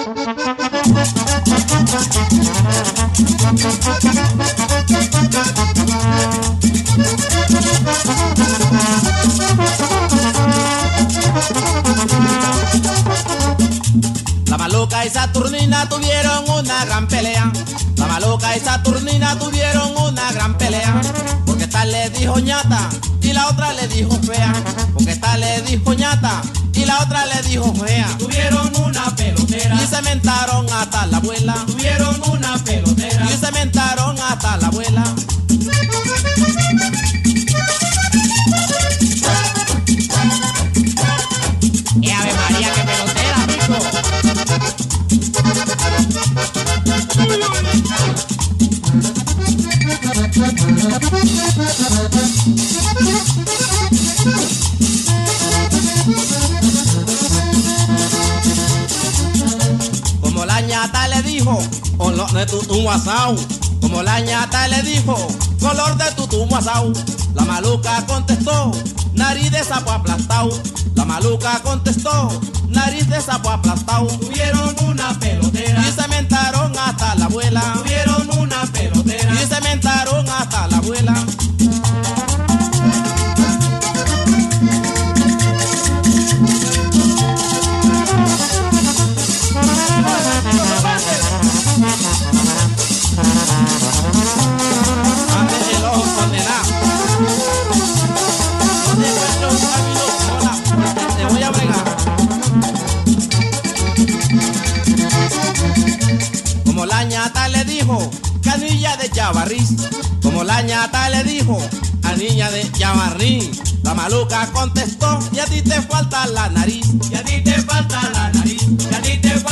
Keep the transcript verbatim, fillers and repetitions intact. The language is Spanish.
La Maluca y Saturnina tuvieron una gran pelea. La Maluca y Saturnina tuvieron una gran pelea. Porque esta le dijo ñata y la otra le dijo fea. Porque esta le dijo ñata y la otra le dijo fea. Tuvieron una pelotera y se mentaron hasta la abuela. Tuvieron una pelotera y se mentaron hasta la abuela. ¡Y Ave María, qué pelotera, mijo! Como la ñata le dijo, color de tu tumo asao. Como la ñata le dijo, color de tu tumo asao. La Maluca contestó, nariz de sapo aplastado. La Maluca contestó, nariz de sapo aplastado. Tuvieron una pelotera y se mentaron hasta la abuela. Tuvieron una pelotera y se mentaron hasta la abuela. Antes el ojo condenado. No te encuentro un camino sola, te, te voy a bregar. Como la ñata le dijo, canilla de Chavarrí. Como la ñata le dijo, a niña de Chavarrí. La Maluca contestó, y a ti te falta la nariz. Y a ti te falta la nariz. Y a ti te